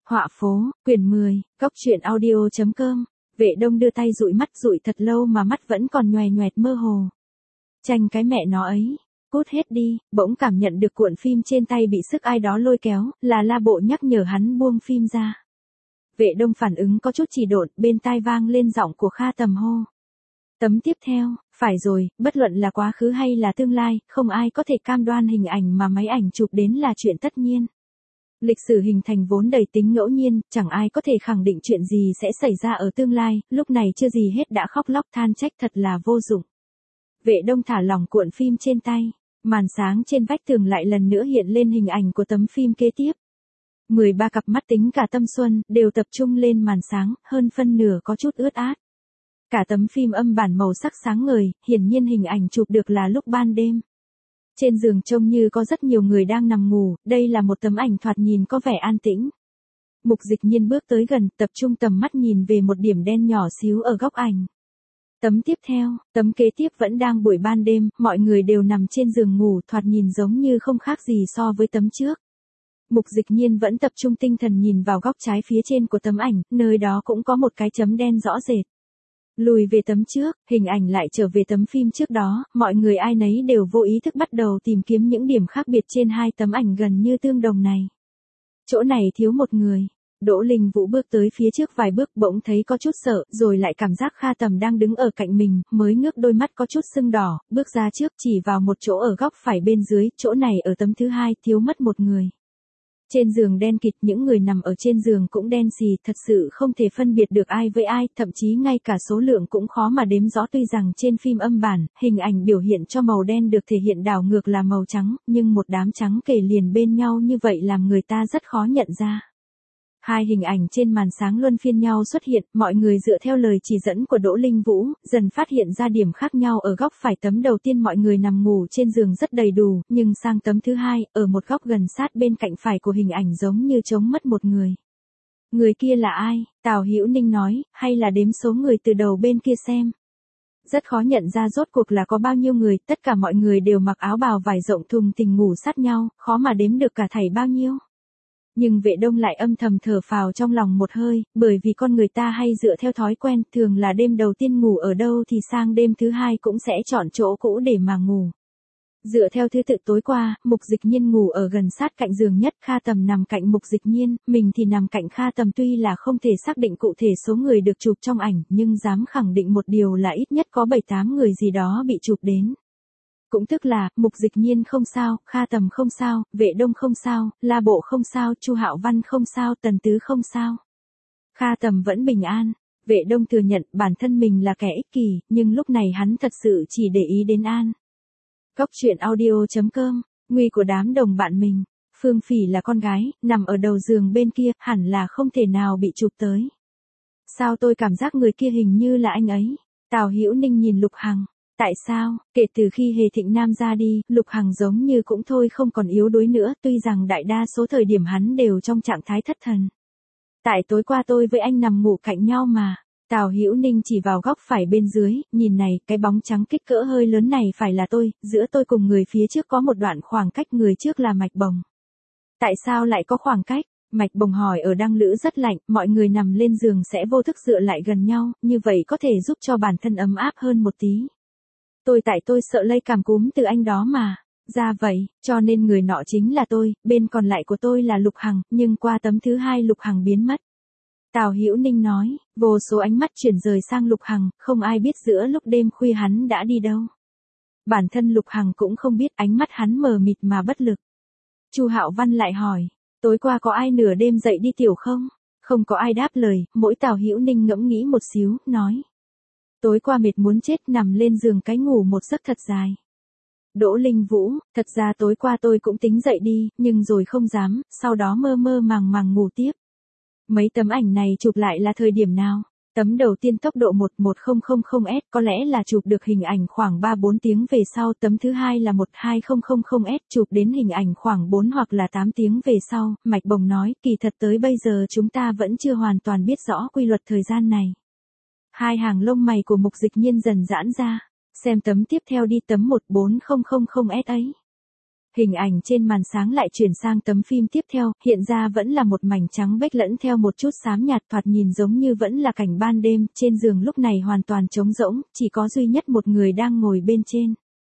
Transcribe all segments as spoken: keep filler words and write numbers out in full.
Họa phố, quyển mười, góc truyện audio chấm com. Vệ Đông đưa tay dụi mắt dụi thật lâu mà mắt vẫn còn nhoè nhoẹt mơ hồ. Tranh cái mẹ nó ấy, cút hết đi, bỗng cảm nhận được cuộn phim trên tay bị sức ai đó lôi kéo, là La Bộ nhắc nhở hắn buông phim ra. Vệ Đông phản ứng có chút trì độn, bên tai vang lên giọng của Kha Tầm hô. Tấm tiếp theo, phải rồi, bất luận là quá khứ hay là tương lai, không ai có thể cam đoan hình ảnh mà máy ảnh chụp đến là chuyện tất nhiên. Lịch sử hình thành vốn đầy tính ngẫu nhiên, chẳng ai có thể khẳng định chuyện gì sẽ xảy ra ở tương lai, lúc này chưa gì hết đã khóc lóc than trách thật là vô dụng. Vệ Đông thả lỏng cuộn phim trên tay, màn sáng trên vách tường lại lần nữa hiện lên hình ảnh của tấm phim kế tiếp. mười ba cặp mắt tính cả tâm xuân, đều tập trung lên màn sáng, hơn phân nửa có chút ướt át. Cả tấm phim âm bản màu sắc sáng ngời, hiển nhiên hình ảnh chụp được là lúc ban đêm. Trên giường trông như có rất nhiều người đang nằm ngủ, đây là một tấm ảnh thoạt nhìn có vẻ an tĩnh. Mục Dịch Nhiên bước tới gần, tập trung tầm mắt nhìn về một điểm đen nhỏ xíu ở góc ảnh. Tấm tiếp theo, tấm kế tiếp vẫn đang buổi ban đêm, mọi người đều nằm trên giường ngủ, thoạt nhìn giống như không khác gì so với tấm trước. Mục Dịch Nhiên vẫn tập trung tinh thần nhìn vào góc trái phía trên của tấm ảnh, nơi đó cũng có một cái chấm đen rõ rệt. Lùi về tấm trước, hình ảnh lại trở về tấm phim trước đó, mọi người ai nấy đều vô ý thức bắt đầu tìm kiếm những điểm khác biệt trên hai tấm ảnh gần như tương đồng này. Chỗ này thiếu một người. Đỗ Linh Vũ bước tới phía trước vài bước bỗng thấy có chút sợ, rồi lại cảm giác Kha Tầm đang đứng ở cạnh mình, mới ngước đôi mắt có chút sưng đỏ, bước ra trước chỉ vào một chỗ ở góc phải bên dưới, chỗ này ở tấm thứ hai, thiếu mất một người. Trên giường đen kịt, những người nằm ở trên giường cũng đen xì, thật sự không thể phân biệt được ai với ai, thậm chí ngay cả số lượng cũng khó mà đếm rõ. Tuy rằng trên phim âm bản, hình ảnh biểu hiện cho màu đen được thể hiện đảo ngược là màu trắng, nhưng một đám trắng kề liền bên nhau như vậy làm người ta rất khó nhận ra. Hai hình ảnh trên màn sáng luân phiên nhau xuất hiện, mọi người dựa theo lời chỉ dẫn của Đỗ Linh Vũ, dần phát hiện ra điểm khác nhau ở góc phải. Tấm đầu tiên mọi người nằm ngủ trên giường rất đầy đủ, nhưng sang tấm thứ hai, ở một góc gần sát bên cạnh phải của hình ảnh giống như trống mất một người. Người kia là ai? Tào Hữu Ninh nói, hay là đếm số người từ đầu bên kia xem. Rất khó nhận ra rốt cuộc là có bao nhiêu người, tất cả mọi người đều mặc áo bào vải rộng thùng thình ngủ sát nhau, khó mà đếm được cả thảy bao nhiêu. Nhưng Vệ Đông lại âm thầm thở phào trong lòng một hơi, bởi vì con người ta hay dựa theo thói quen, thường là đêm đầu tiên ngủ ở đâu thì sang đêm thứ hai cũng sẽ chọn chỗ cũ để mà ngủ. Dựa theo thứ tự tối qua, Mục Dịch Nhiên ngủ ở gần sát cạnh giường nhất, Kha Tầm nằm cạnh Mục Dịch Nhiên, mình thì nằm cạnh Kha Tầm. Tuy là không thể xác định cụ thể số người được chụp trong ảnh, nhưng dám khẳng định một điều là ít nhất có bảy tám người gì đó bị chụp đến. Cũng tức là, Mục Dịch Nhiên không sao, Kha Tầm không sao, Vệ Đông không sao, La Bộ không sao, Chu Hạo Văn không sao, Tần Tứ không sao. Kha Tầm vẫn bình an. Vệ Đông thừa nhận bản thân mình là kẻ ích kỷ, nhưng lúc này hắn thật sự chỉ để ý đến An. Góc truyện audio chấm com, nguy của đám đồng bạn mình. Phương Phỉ là con gái, nằm ở đầu giường bên kia, hẳn là không thể nào bị chụp tới. Sao tôi cảm giác người kia hình như là anh ấy? Tào Hữu Ninh nhìn Lục Hằng. Tại sao, kể từ khi Hề Thịnh Nam ra đi, Lục Hằng giống như cũng thôi không còn yếu đuối nữa, tuy rằng đại đa số thời điểm hắn đều trong trạng thái thất thần. Tại tối qua tôi với anh nằm ngủ cạnh nhau mà. Tào Hữu Ninh chỉ vào góc phải bên dưới, nhìn này, cái bóng trắng kích cỡ hơi lớn này phải là tôi, giữa tôi cùng người phía trước có một đoạn khoảng cách, người trước là Mạch Bồng. Tại sao lại có khoảng cách? Mạch Bồng hỏi. Ở Đăng Lữ rất lạnh, mọi người nằm lên giường sẽ vô thức dựa lại gần nhau, như vậy có thể giúp cho bản thân ấm áp hơn một tí. Tôi tại tôi sợ lây cảm cúm từ anh đó mà. Ra vậy, cho nên người nọ chính là tôi, bên còn lại của tôi là Lục Hằng, nhưng qua tấm thứ hai Lục Hằng biến mất. Tào Hữu Ninh nói, vô số ánh mắt chuyển rời sang Lục Hằng, không ai biết giữa lúc đêm khuya hắn đã đi đâu. Bản thân Lục Hằng cũng không biết, ánh mắt hắn mờ mịt mà bất lực. Chu Hạo Văn lại hỏi, tối qua có ai nửa đêm dậy đi tiểu không? Không có ai đáp lời, mỗi Tào Hữu Ninh ngẫm nghĩ một xíu, nói. Tối qua mệt muốn chết, nằm lên giường cái ngủ một giấc thật dài. Đỗ Linh Vũ, thật ra tối qua tôi cũng tính dậy đi, nhưng rồi không dám, sau đó mơ mơ màng màng ngủ tiếp. Mấy tấm ảnh này chụp lại là thời điểm nào? Tấm đầu tiên tốc độ một một không không không S, có lẽ là chụp được hình ảnh khoảng ba bốn tiếng về sau. Tấm thứ hai là một hai không không không S, chụp đến hình ảnh khoảng bốn hoặc là tám tiếng về sau. Mạch Bồng nói, kỳ thật tới bây giờ chúng ta vẫn chưa hoàn toàn biết rõ quy luật thời gian này. Hai hàng lông mày của Mục Dịch Nhiên dần giãn ra. Xem tấm tiếp theo đi, tấm một bốn không không không S ấy. Hình ảnh trên màn sáng lại chuyển sang tấm phim tiếp theo, hiện ra vẫn là một mảnh trắng bếch lẫn theo một chút xám nhạt, thoạt nhìn giống như vẫn là cảnh ban đêm, trên giường lúc này hoàn toàn trống rỗng, chỉ có duy nhất một người đang ngồi bên trên.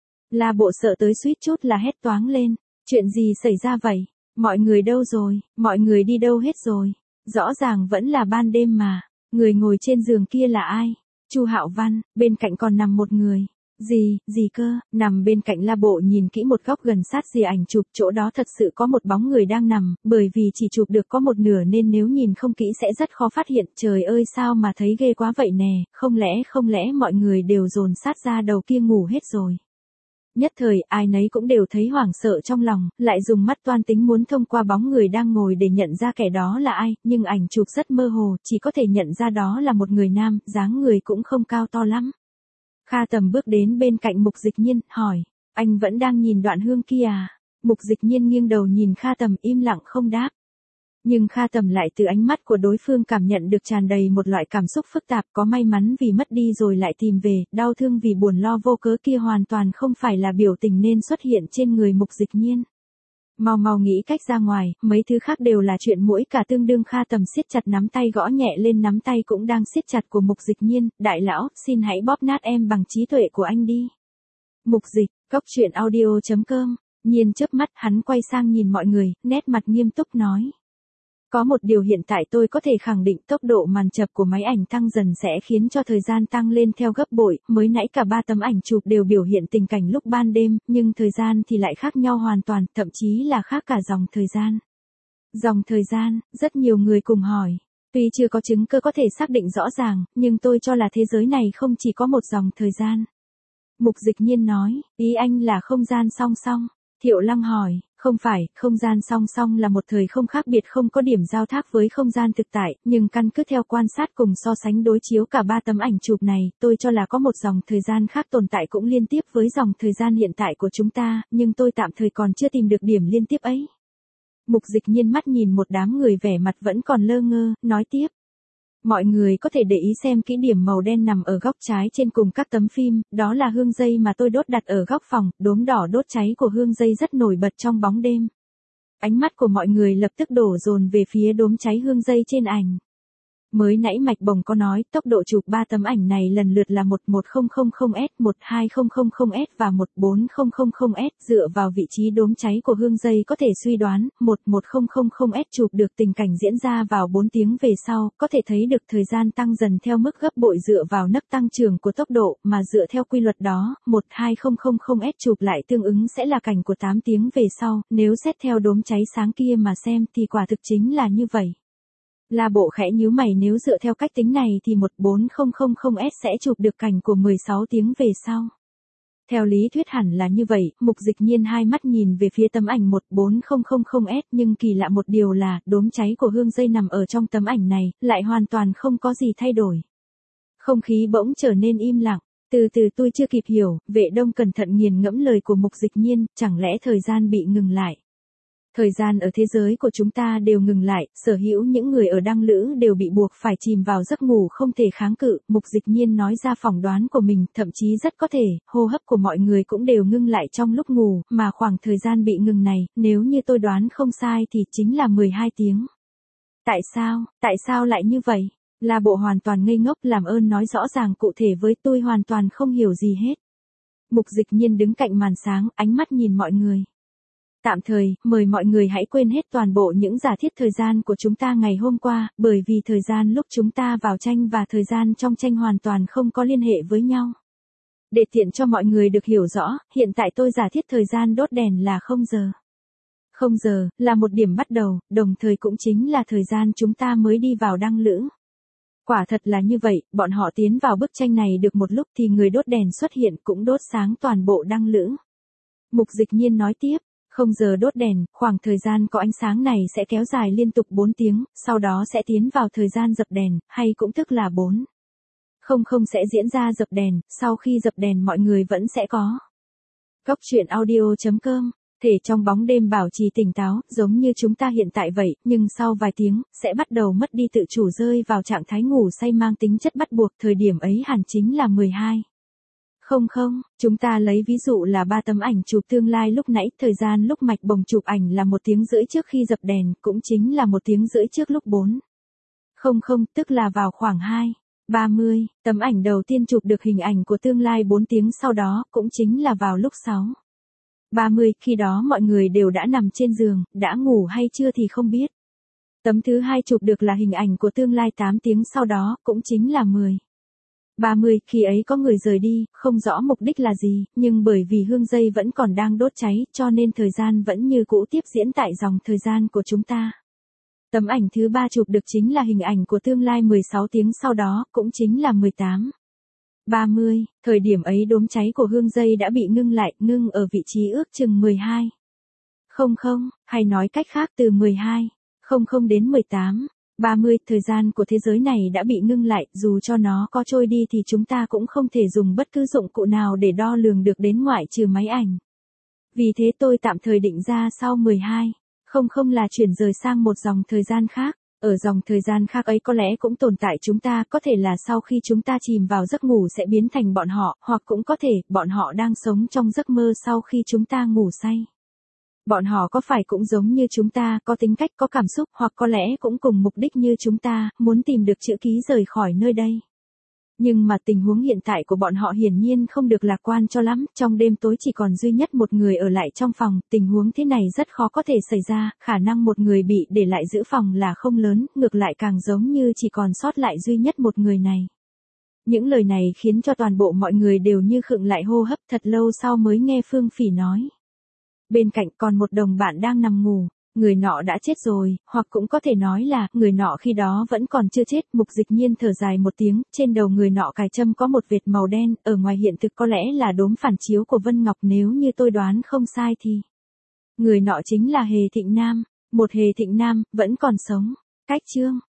La Bộ sợ tới suýt chút là hét toáng lên, chuyện gì xảy ra vậy? Mọi người đâu rồi? Mọi người đi đâu hết rồi? Rõ ràng vẫn là ban đêm mà, người ngồi trên giường kia là ai? Chu Hạo Văn, bên cạnh còn nằm một người. Gì, gì cơ, nằm bên cạnh La Bộ nhìn kỹ một góc gần sát rìa ảnh chụp, chỗ đó thật sự có một bóng người đang nằm, bởi vì chỉ chụp được có một nửa nên nếu nhìn không kỹ sẽ rất khó phát hiện, trời ơi sao mà thấy ghê quá vậy nè, không lẽ không lẽ mọi người đều dồn sát ra đầu kia ngủ hết rồi. Nhất thời ai nấy cũng đều thấy hoảng sợ trong lòng, lại dùng mắt toan tính muốn thông qua bóng người đang ngồi để nhận ra kẻ đó là ai, nhưng ảnh chụp rất mơ hồ, chỉ có thể nhận ra đó là một người nam, dáng người cũng không cao to lắm. Kha Tầm bước đến bên cạnh Mục Dịch Nhiên, hỏi, anh vẫn đang nhìn đoạn hương kia à? Mục Dịch Nhiên nghiêng đầu nhìn Kha Tầm im lặng không đáp. Nhưng Kha Tầm lại từ ánh mắt của đối phương cảm nhận được tràn đầy một loại cảm xúc phức tạp, có may mắn vì mất đi rồi lại tìm về, đau thương vì buồn lo vô cớ kia hoàn toàn không phải là biểu tình nên xuất hiện trên người Mục Dịch Nhiên. Mau mau nghĩ cách ra ngoài, mấy thứ khác đều là chuyện muỗi cả tương đương. Kha Tầm siết chặt nắm tay gõ nhẹ lên nắm tay cũng đang siết chặt của Mục Dịch Nhiên, đại lão, xin hãy bóp nát em bằng trí tuệ của anh đi. Mục Dịch, cốc truyện audio chấm com, Nhiên chớp mắt hắn quay sang nhìn mọi người, nét mặt nghiêm túc nói. Có một điều hiện tại tôi có thể khẳng định tốc độ màn chập của máy ảnh tăng dần sẽ khiến cho thời gian tăng lên theo gấp bội, mới nãy cả ba tấm ảnh chụp đều biểu hiện tình cảnh lúc ban đêm, nhưng thời gian thì lại khác nhau hoàn toàn, thậm chí là khác cả dòng thời gian. Dòng thời gian, rất nhiều người cùng hỏi. Tuy chưa có chứng cứ có thể xác định rõ ràng, nhưng tôi cho là thế giới này không chỉ có một dòng thời gian. Mục Dịch Nhiên nói, ý anh là không gian song song. Thiệu Lăng hỏi, không phải, không gian song song là một thời không khác biệt không có điểm giao thác với không gian thực tại, nhưng căn cứ theo quan sát cùng so sánh đối chiếu cả ba tấm ảnh chụp này, tôi cho là có một dòng thời gian khác tồn tại cũng liên tiếp với dòng thời gian hiện tại của chúng ta, nhưng tôi tạm thời còn chưa tìm được điểm liên tiếp ấy. Mục Dịch Nhiên mắt nhìn một đám người vẻ mặt vẫn còn lơ ngơ, nói tiếp. Mọi người có thể để ý xem kỹ điểm màu đen nằm ở góc trái trên cùng các tấm phim, đó là hương dây mà tôi đốt đặt ở góc phòng, đốm đỏ đốt cháy của hương dây rất nổi bật trong bóng đêm. Ánh mắt của mọi người lập tức đổ dồn về phía đốm cháy hương dây trên ảnh. Mới nãy Mạch Bồng có nói, tốc độ chụp ba tấm ảnh này lần lượt là một một không không không S, một hai không không không S và một bốn không không không S, dựa vào vị trí đốm cháy của hương dây có thể suy đoán, một một không không không S chụp được tình cảnh diễn ra vào bốn tiếng về sau, có thể thấy được thời gian tăng dần theo mức gấp bội dựa vào nấc tăng trưởng của tốc độ, mà dựa theo quy luật đó, một hai không không không S chụp lại tương ứng sẽ là cảnh của tám tiếng về sau, nếu xét theo đốm cháy sáng kia mà xem thì quả thực chính là như vậy. La Bộ khẽ nhíu mày, nếu dựa theo cách tính này thì một bốn không không không S sẽ chụp được cảnh của mười sáu tiếng về sau. Theo lý thuyết hẳn là như vậy, Mục Dịch Nhiên hai mắt nhìn về phía tấm ảnh một bốn không không không S, nhưng kỳ lạ một điều là, đốm cháy của hương dây nằm ở trong tấm ảnh này, lại hoàn toàn không có gì thay đổi. Không khí bỗng trở nên im lặng, từ từ tôi chưa kịp hiểu, Vệ Đông cẩn thận nghiền ngẫm lời của Mục Dịch Nhiên, chẳng lẽ thời gian bị ngừng lại. Thời gian ở thế giới của chúng ta đều ngừng lại, sở hữu những người ở đăng lữ đều bị buộc phải chìm vào giấc ngủ không thể kháng cự, Mục Dịch Nhiên nói ra phỏng đoán của mình, thậm chí rất có thể, hô hấp của mọi người cũng đều ngưng lại trong lúc ngủ, mà khoảng thời gian bị ngừng này, nếu như tôi đoán không sai thì chính là mười hai tiếng. Tại sao, tại sao lại như vậy? La Bộ hoàn toàn ngây ngốc, làm ơn nói rõ ràng cụ thể với tôi, hoàn toàn không hiểu gì hết. Mục Dịch Nhiên đứng cạnh màn sáng, ánh mắt nhìn mọi người. Tạm thời, mời mọi người hãy quên hết toàn bộ những giả thiết thời gian của chúng ta ngày hôm qua, bởi vì thời gian lúc chúng ta vào tranh và thời gian trong tranh hoàn toàn không có liên hệ với nhau. Để tiện cho mọi người được hiểu rõ, hiện tại tôi giả thiết thời gian đốt đèn là không giờ. không giờ, là một điểm bắt đầu, đồng thời cũng chính là thời gian chúng ta mới đi vào đăng lữ. Quả thật là như vậy, bọn họ tiến vào bức tranh này được một lúc thì người đốt đèn xuất hiện cũng đốt sáng toàn bộ đăng lữ. Mục Dịch Nhiên nói tiếp. Không giờ đốt đèn, khoảng thời gian có ánh sáng này sẽ kéo dài liên tục bốn tiếng, sau đó sẽ tiến vào thời gian dập đèn, hay cũng tức là bốn. Không không sẽ diễn ra dập đèn, sau khi dập đèn mọi người vẫn sẽ có. Cốc truyện audio chấm com, thể trong bóng đêm bảo trì tỉnh táo, giống như chúng ta hiện tại vậy, nhưng sau vài tiếng, sẽ bắt đầu mất đi tự chủ, rơi vào trạng thái ngủ say mang tính chất bắt buộc, thời điểm ấy hẳn chính là mười hai. Không không, chúng ta lấy ví dụ là ba tấm ảnh chụp tương lai lúc nãy, thời gian lúc mạch bồng chụp ảnh là một tiếng rưỡi trước khi dập đèn, cũng chính là một tiếng rưỡi trước lúc bốn. Không không, tức là vào khoảng hai. ba mươi, tấm ảnh đầu tiên chụp được hình ảnh của tương lai bốn tiếng sau đó, cũng chính là vào lúc sáu. ba mươi, khi đó mọi người đều đã nằm trên giường, đã ngủ hay chưa thì không biết. Tấm thứ hai chụp được là hình ảnh của tương lai tám tiếng sau đó, cũng chính là mười. ba mươi, khi ấy có người rời đi, không rõ mục đích là gì, nhưng bởi vì hương dây vẫn còn đang đốt cháy, cho nên thời gian vẫn như cũ tiếp diễn tại dòng thời gian của chúng ta. Tấm ảnh thứ ba chụp được chính là hình ảnh của tương lai mười sáu tiếng sau đó, cũng chính là mười tám. ba mươi, thời điểm ấy đốm cháy của hương dây đã bị ngưng lại, ngưng ở vị trí ước chừng mười hai. Không không, hay nói cách khác từ mười hai. Không không đến mười tám. ba mươi, thời gian của thế giới này đã bị ngưng lại, dù cho nó có trôi đi thì chúng ta cũng không thể dùng bất cứ dụng cụ nào để đo lường được đến ngoại trừ máy ảnh. Vì thế tôi tạm thời định ra sau mười hai. Không không là chuyển rời sang một dòng thời gian khác. Ở dòng thời gian khác ấy có lẽ cũng tồn tại chúng ta, có thể là sau khi chúng ta chìm vào giấc ngủ sẽ biến thành bọn họ, hoặc cũng có thể, bọn họ đang sống trong giấc mơ sau khi chúng ta ngủ say. Bọn họ có phải cũng giống như chúng ta, có tính cách, có cảm xúc, hoặc có lẽ cũng cùng mục đích như chúng ta, muốn tìm được chữ ký rời khỏi nơi đây. Nhưng mà tình huống hiện tại của bọn họ hiển nhiên không được lạc quan cho lắm, trong đêm tối chỉ còn duy nhất một người ở lại trong phòng, tình huống thế này rất khó có thể xảy ra, khả năng một người bị để lại giữ phòng là không lớn, ngược lại càng giống như chỉ còn sót lại duy nhất một người này. Những lời này khiến cho toàn bộ mọi người đều như khựng lại hô hấp, thật lâu sau mới nghe Phương Phỉ nói. Bên cạnh còn một đồng bạn đang nằm ngủ, người nọ đã chết rồi, hoặc cũng có thể nói là, người nọ khi đó vẫn còn chưa chết. Mục Dịch Nhiên thở dài một tiếng, trên đầu người nọ cài châm có một vệt màu đen, ở ngoài hiện thực có lẽ là đốm phản chiếu của Vân Ngọc, nếu như tôi đoán không sai thì. Người nọ chính là Hề Thịnh Nam, một Hề Thịnh Nam, vẫn còn sống. Cách chương.